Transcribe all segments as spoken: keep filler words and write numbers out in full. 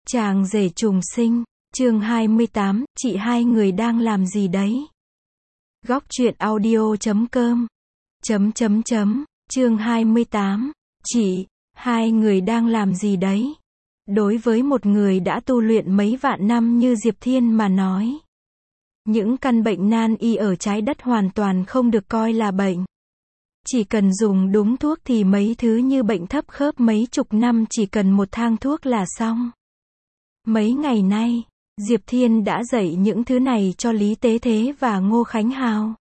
Chàng rể trùng sinh, chương hai mươi tám, chị hai người đang làm gì đấy? Góc truyện audio chấm com chấm chấm chấm, chương hai mươi tám, chị, hai người đang làm gì đấy? Đối với một người đã tu luyện mấy vạn năm như Diệp Thiên mà nói, những căn bệnh nan y ở trái đất hoàn toàn không được coi là bệnh. Chỉ cần dùng đúng thuốc thì mấy thứ như bệnh thấp khớp mấy chục năm chỉ cần một thang thuốc là xong. Mấy ngày nay, Diệp Thiên đã dạy những thứ này cho Lý Tế Thế và Ngô Khánh Hào.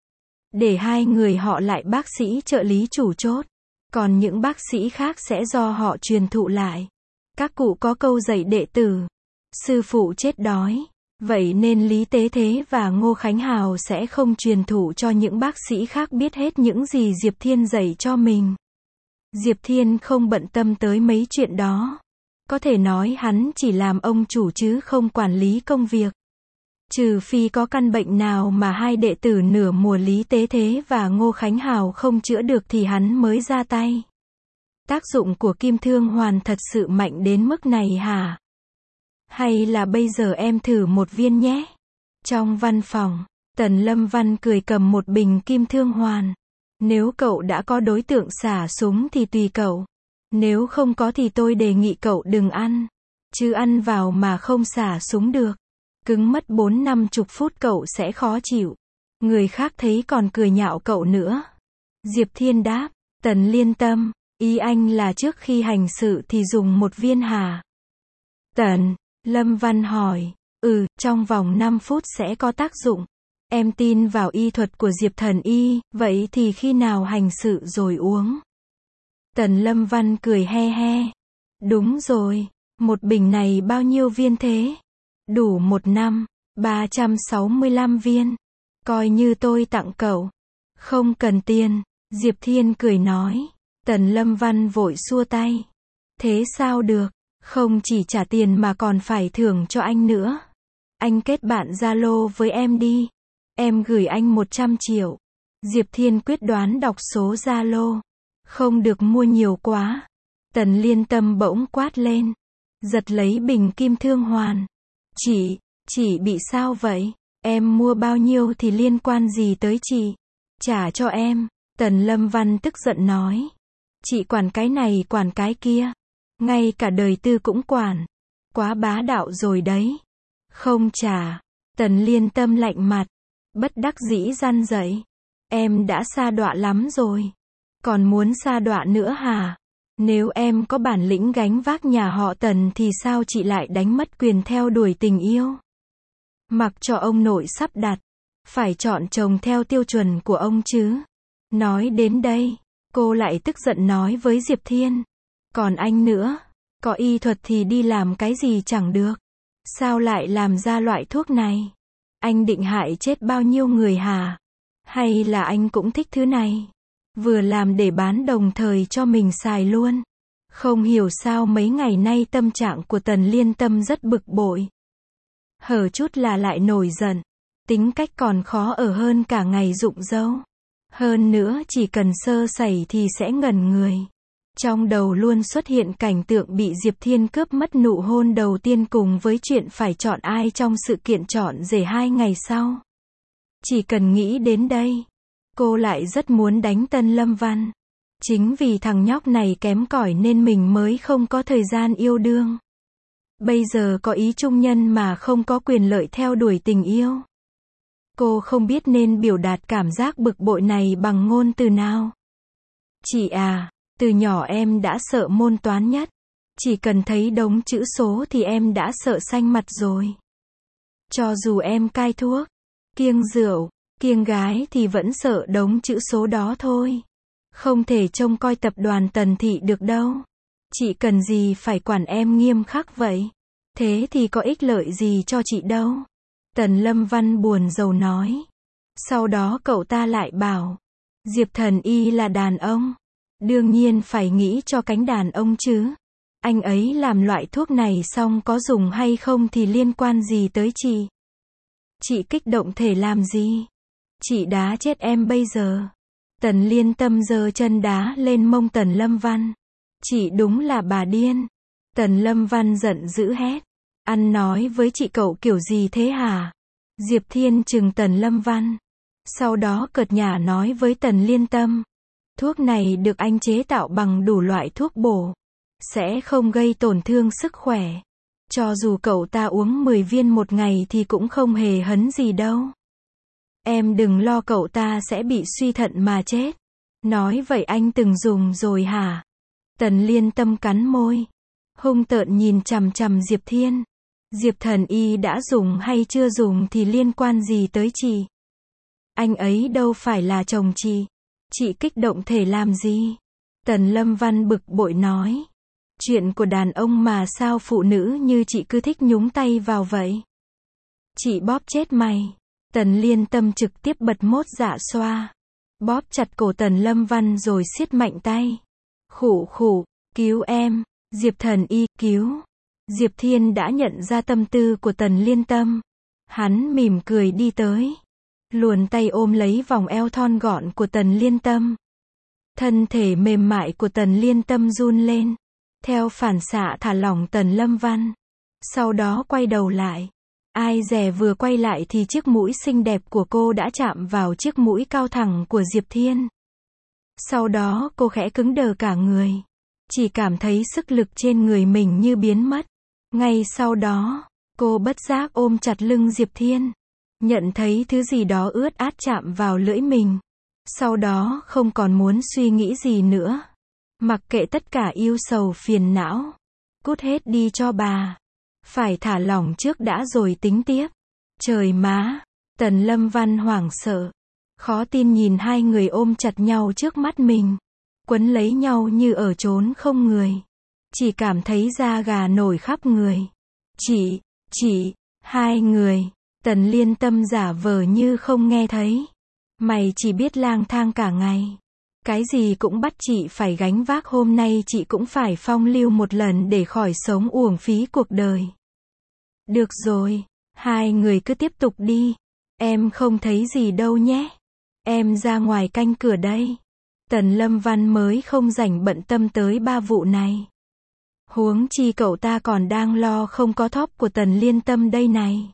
Để hai người họ lại bác sĩ trợ lý chủ chốt. Còn những bác sĩ khác sẽ do họ truyền thụ lại. Các cụ có câu dạy đệ tử, sư phụ chết đói. Vậy nên Lý Tế Thế và Ngô Khánh Hào sẽ không truyền thụ cho những bác sĩ khác biết hết những gì Diệp Thiên dạy cho mình. Diệp Thiên không bận tâm tới mấy chuyện đó. Có thể nói hắn chỉ làm ông chủ chứ không quản lý công việc. Trừ phi có căn bệnh nào mà hai đệ tử nửa mùa Lý Tế Thế và Ngô Khánh Hào không chữa được thì hắn mới ra tay. Tác dụng của kim thương hoàn thật sự mạnh đến mức này hả? Hay là bây giờ em thử một viên nhé? Trong văn phòng, Tần Lâm Văn cười cầm một bình kim thương hoàn. Nếu cậu đã có đối tượng xả súng thì tùy cậu. Nếu không có thì tôi đề nghị cậu đừng ăn. Chứ ăn vào mà không xả súng được. Cứng mất bốn năm chục phút cậu sẽ khó chịu. Người khác thấy còn cười nhạo cậu nữa. Diệp Thiên đáp, Tần Liên Tâm, ý anh là trước khi hành sự thì dùng một viên hả? Tần Lâm Văn hỏi, ừ, trong vòng năm phút sẽ có tác dụng. Em tin vào y thuật của Diệp Thần Y, vậy thì khi nào hành sự rồi uống? Tần Lâm Văn cười he he. Đúng rồi, một bình này bao nhiêu viên thế? Đủ một năm, ba trăm sáu mươi lăm viên. Coi như tôi tặng cậu. Không cần tiền, Diệp Thiên cười nói. Tần Lâm Văn vội xua tay. Thế sao được, không chỉ trả tiền mà còn phải thưởng cho anh nữa. Anh kết bạn Zalo với em đi. Em gửi anh một trăm triệu. Diệp Thiên quyết đoán đọc số Zalo. Không được mua nhiều quá. Tần Liên Tâm bỗng quát lên. Giật lấy bình kim thương hoàn. Chị, chị bị sao vậy? Em mua bao nhiêu thì liên quan gì tới chị? Trả cho em. Tần Lâm Văn tức giận nói. Chị quản cái này quản cái kia. Ngay cả đời tư cũng quản. Quá bá đạo rồi đấy. Không trả. Tần Liên Tâm lạnh mặt. Bất đắc dĩ răn dậy. Em đã sa đọa lắm rồi. Còn muốn sa đọa nữa hả? Nếu em có bản lĩnh gánh vác nhà họ Tần thì sao chị lại đánh mất quyền theo đuổi tình yêu? Mặc cho ông nội sắp đặt. Phải chọn chồng theo tiêu chuẩn của ông chứ. Nói đến đây, cô lại tức giận nói với Diệp Thiên. Còn anh nữa, có y thuật thì đi làm cái gì chẳng được. Sao lại làm ra loại thuốc này? Anh định hại chết bao nhiêu người hả? Hay là anh cũng thích thứ này? Vừa làm để bán đồng thời cho mình xài luôn. Không hiểu sao mấy ngày nay tâm trạng của Tần Liên Tâm rất bực bội. Hở chút là lại nổi giận. Tính cách còn khó ở hơn cả ngày rụng râu. Hơn nữa chỉ cần sơ sẩy thì sẽ ngẩn người. Trong đầu luôn xuất hiện cảnh tượng bị Diệp Thiên cướp mất nụ hôn đầu tiên cùng với chuyện phải chọn ai trong sự kiện chọn rể hai ngày sau. Chỉ cần nghĩ đến đây, cô lại rất muốn đánh Tần Lâm Văn. Chính vì thằng nhóc này kém cỏi nên mình mới không có thời gian yêu đương. Bây giờ có ý trung nhân mà không có quyền lợi theo đuổi tình yêu. Cô không biết nên biểu đạt cảm giác bực bội này bằng ngôn từ nào. Chị à, từ nhỏ em đã sợ môn toán nhất. Chỉ cần thấy đống chữ số thì em đã sợ xanh mặt rồi. Cho dù em cai thuốc, kiêng rượu, kiêng gái thì vẫn sợ đống chữ số đó thôi. Không thể trông coi tập đoàn Tần Thị được đâu. Chị cần gì phải quản em nghiêm khắc vậy? Thế thì có ích lợi gì cho chị đâu? Tần Lâm Văn buồn rầu nói. Sau đó cậu ta lại bảo. Diệp Thần Y là đàn ông. Đương nhiên phải nghĩ cho cánh đàn ông chứ. Anh ấy làm loại thuốc này xong có dùng hay không thì liên quan gì tới chị? Chị kích động thể làm gì? Chị đá chết em bây giờ. Tần Liên Tâm giơ chân đá lên mông Tần Lâm Văn. Chị đúng là bà điên. Tần Lâm Văn giận dữ hét. Ăn nói với chị cậu kiểu gì thế hả? Diệp Thiên trừng Tần Lâm Văn. Sau đó cợt nhả nói với Tần Liên Tâm. Thuốc này được anh chế tạo bằng đủ loại thuốc bổ. Sẽ không gây tổn thương sức khỏe. Cho dù cậu ta uống mười viên một ngày thì cũng không hề hấn gì đâu. Em đừng lo cậu ta sẽ bị suy thận mà chết. Nói vậy anh từng dùng rồi hả? Tần Liên Tâm cắn môi. Hung tợn nhìn chằm chằm Diệp Thiên. Diệp Thần Y đã dùng hay chưa dùng thì liên quan gì tới chị? Anh ấy đâu phải là chồng chị. Chị kích động thể làm gì? Tần Lâm Văn bực bội nói. Chuyện của đàn ông mà sao phụ nữ như chị cứ thích nhúng tay vào vậy? Chị bóp chết mày. Tần Liên Tâm trực tiếp bật mốt dạ xoa. Bóp chặt cổ Tần Lâm Văn rồi siết mạnh tay. Khụ khụ, cứu em, Diệp Thần Y, cứu. Diệp Thiên đã nhận ra tâm tư của Tần Liên Tâm. Hắn mỉm cười đi tới. Luồn tay ôm lấy vòng eo thon gọn của Tần Liên Tâm. Thân thể mềm mại của Tần Liên Tâm run lên. Theo phản xạ thả lỏng Tần Lâm Văn. Sau đó quay đầu lại. Ai dè vừa quay lại thì chiếc mũi xinh đẹp của cô đã chạm vào chiếc mũi cao thẳng của Diệp Thiên. Sau đó cô khẽ cứng đờ cả người. Chỉ cảm thấy sức lực trên người mình như biến mất. Ngay sau đó, cô bất giác ôm chặt lưng Diệp Thiên. Nhận thấy thứ gì đó ướt át chạm vào lưỡi mình. Sau đó không còn muốn suy nghĩ gì nữa. Mặc kệ tất cả yêu sầu phiền não. Cút hết đi cho bà. Phải thả lỏng trước đã rồi tính tiếp. Trời má. Tần Lâm Văn hoảng sợ. Khó tin nhìn hai người ôm chặt nhau trước mắt mình. Quấn lấy nhau như ở chốn không người. Chỉ cảm thấy da gà nổi khắp người. Chị, chị, hai người. Tần Liên Tâm giả vờ như không nghe thấy. Mày chỉ biết lang thang cả ngày. Cái gì cũng bắt chị phải gánh vác, hôm nay chị cũng phải phong lưu một lần để khỏi sống uổng phí cuộc đời. Được rồi, hai người cứ tiếp tục đi. Em không thấy gì đâu nhé. Em ra ngoài canh cửa đây. Tần Lâm Văn mới không rảnh bận tâm tới ba vụ này. Huống chi cậu ta còn đang lo không có thóp của Tần Liên Tâm đây này.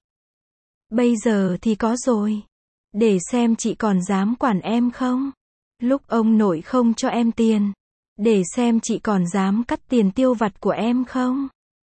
Bây giờ thì có rồi. Để xem chị còn dám quản em không? Lúc ông nội không cho em tiền. Để xem chị còn dám cắt tiền tiêu vặt của em không?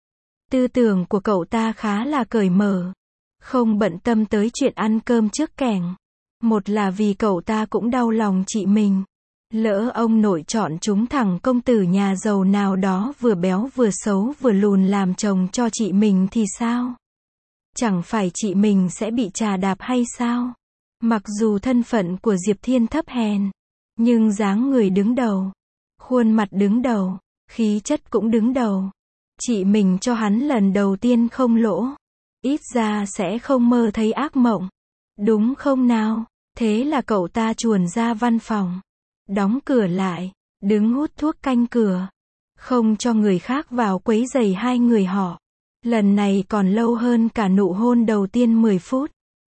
Tư tưởng của cậu ta khá là cởi mở. Không bận tâm tới chuyện ăn cơm trước kẻng. Một là vì cậu ta cũng đau lòng chị mình. Lỡ ông nội chọn chúng thằng công tử nhà giàu nào đó vừa béo vừa xấu vừa lùn làm chồng cho chị mình thì sao? Chẳng phải chị mình sẽ bị chà đạp hay sao? Mặc dù thân phận của Diệp Thiên thấp hèn, nhưng dáng người đứng đầu, khuôn mặt đứng đầu, khí chất cũng đứng đầu. Chị mình cho hắn lần đầu tiên không lỗ. Ít ra sẽ không mơ thấy ác mộng. Đúng không nào? Thế là cậu ta chuồn ra văn phòng. Đóng cửa lại. Đứng hút thuốc canh cửa. Không cho người khác vào quấy rầy hai người họ. Lần này còn lâu hơn cả nụ hôn đầu tiên mười phút.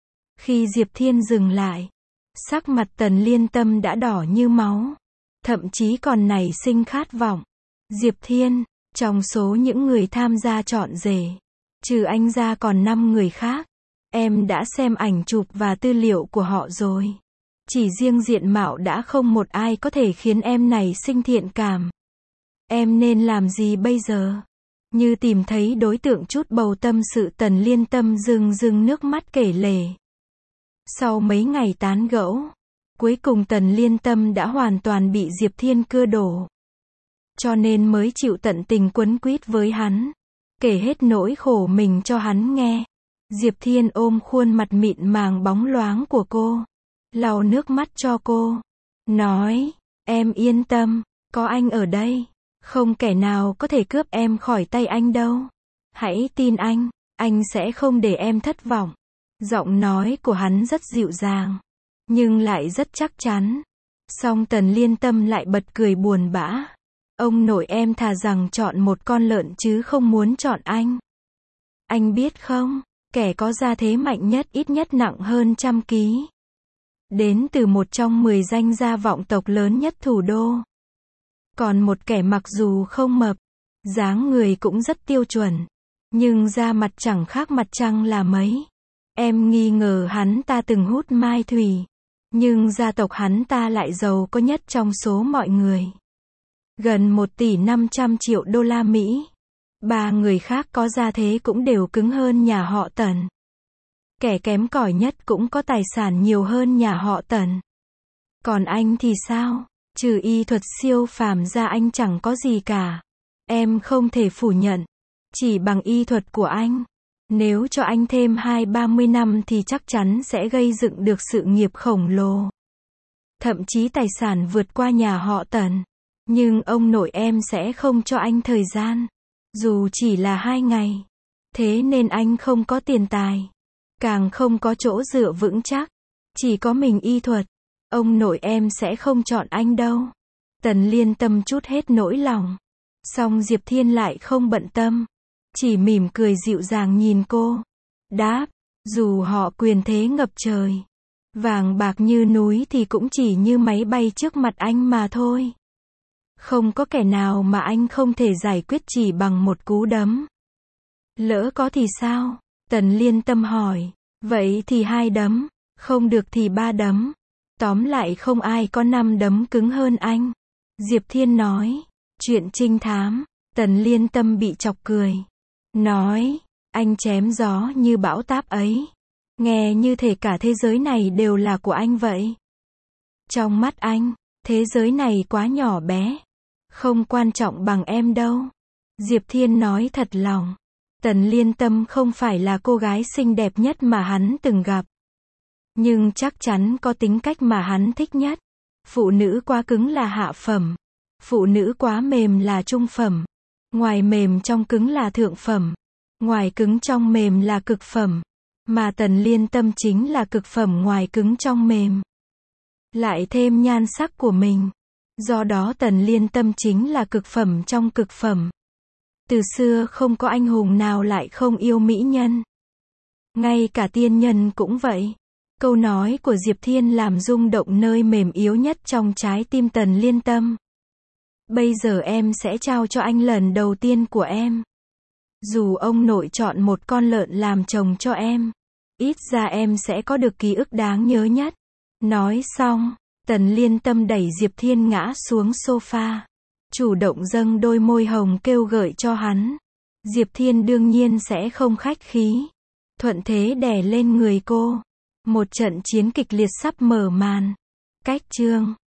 Khi Diệp Thiên dừng lại, sắc mặt Tần Liên Tâm đã đỏ như máu. Thậm chí còn nảy sinh khát vọng. Diệp Thiên, trong số những người tham gia chọn rể, trừ anh ra còn năm người khác. Em đã xem ảnh chụp và tư liệu của họ rồi. Chỉ riêng diện mạo đã không một ai có thể khiến em này sinh thiện cảm. Em nên làm gì bây giờ? Như tìm thấy đối tượng chút bầu tâm sự, Tần Liên Tâm rưng rưng nước mắt kể lể. Sau mấy ngày tán gẫu, cuối cùng Tần Liên Tâm đã hoàn toàn bị Diệp Thiên cưa đổ. Cho nên mới chịu tận tình quấn quýt với hắn. Kể hết nỗi khổ mình cho hắn nghe. Diệp Thiên ôm khuôn mặt mịn màng bóng loáng của cô. Lau nước mắt cho cô. Nói, em yên tâm, có anh ở đây. Không kẻ nào có thể cướp em khỏi tay anh đâu. Hãy tin anh, anh sẽ không để em thất vọng. Giọng nói của hắn rất dịu dàng, nhưng lại rất chắc chắn. Song Tần Liên Tâm lại bật cười buồn bã. Ông nội em thà rằng chọn một con lợn chứ không muốn chọn anh. Anh biết không, kẻ có gia thế mạnh nhất ít nhất nặng hơn trăm ký. Đến từ một trong mười danh gia vọng tộc lớn nhất thủ đô. Còn một kẻ mặc dù không mập, Dáng người cũng rất tiêu chuẩn. Nhưng da mặt chẳng khác mặt trăng là mấy. Em nghi ngờ hắn ta từng hút mai thủy. Nhưng gia tộc hắn ta lại giàu có nhất trong số mọi người. Gần một tỷ năm trăm triệu đô la Mỹ. Ba người khác có gia thế cũng đều cứng hơn nhà họ Tần. Kẻ kém cỏi nhất cũng có tài sản nhiều hơn nhà họ Tần. Còn anh thì sao? Trừ y thuật siêu phàm ra anh chẳng có gì cả. Em không thể phủ nhận. Chỉ bằng y thuật của anh, nếu cho anh thêm hai ba mươi năm thì chắc chắn sẽ gây dựng được sự nghiệp khổng lồ. Thậm chí tài sản vượt qua nhà họ Tần. Nhưng ông nội em sẽ không cho anh thời gian. Dù chỉ là hai ngày. Thế nên anh không có tiền tài. Càng không có chỗ dựa vững chắc. Chỉ có mình y thuật. Ông nội em sẽ không chọn anh đâu. Tần Liên Tâm trút hết nỗi lòng. Song Diệp Thiên lại không bận tâm. Chỉ mỉm cười dịu dàng nhìn cô. Đáp, dù họ quyền thế ngập trời. Vàng bạc như núi thì cũng chỉ như máy bay trước mặt anh mà thôi. Không có kẻ nào mà anh không thể giải quyết chỉ bằng một cú đấm. Lỡ có thì sao? Tần Liên Tâm hỏi. Vậy thì hai đấm. Không được thì ba đấm. Tóm lại không ai có năm đấm cứng hơn anh. Diệp Thiên nói. Chuyện trinh thám. Tần Liên Tâm bị chọc cười. Nói. Anh chém gió như bão táp ấy. Nghe như thể cả thế giới này đều là của anh vậy. Trong mắt anh, thế giới này quá nhỏ bé. Không quan trọng bằng em đâu. Diệp Thiên nói thật lòng. Tần Liên Tâm không phải là cô gái xinh đẹp nhất mà hắn từng gặp. Nhưng chắc chắn có tính cách mà hắn thích nhất. Phụ nữ quá cứng là hạ phẩm. Phụ nữ quá mềm là trung phẩm. Ngoài mềm trong cứng là thượng phẩm. Ngoài cứng trong mềm là cực phẩm. Mà Tần Liên Tâm chính là cực phẩm ngoài cứng trong mềm. Lại thêm nhan sắc của mình. Do đó Tần Liên Tâm chính là cực phẩm trong cực phẩm. Từ xưa không có anh hùng nào lại không yêu mỹ nhân. Ngay cả tiên nhân cũng vậy. Câu nói của Diệp Thiên làm rung động nơi mềm yếu nhất trong trái tim Tần Liên Tâm. Bây giờ em sẽ trao cho anh lần đầu tiên của em. Dù ông nội chọn một con lợn làm chồng cho em, ít ra em sẽ có được ký ức đáng nhớ nhất. Nói xong, Tần Liên Tâm đẩy Diệp Thiên ngã xuống sofa. Chủ động dâng đôi môi hồng kêu gợi cho hắn. Diệp Thiên đương nhiên sẽ không khách khí. Thuận thế đè lên người cô. Một trận chiến kịch liệt sắp mở màn. Cách chương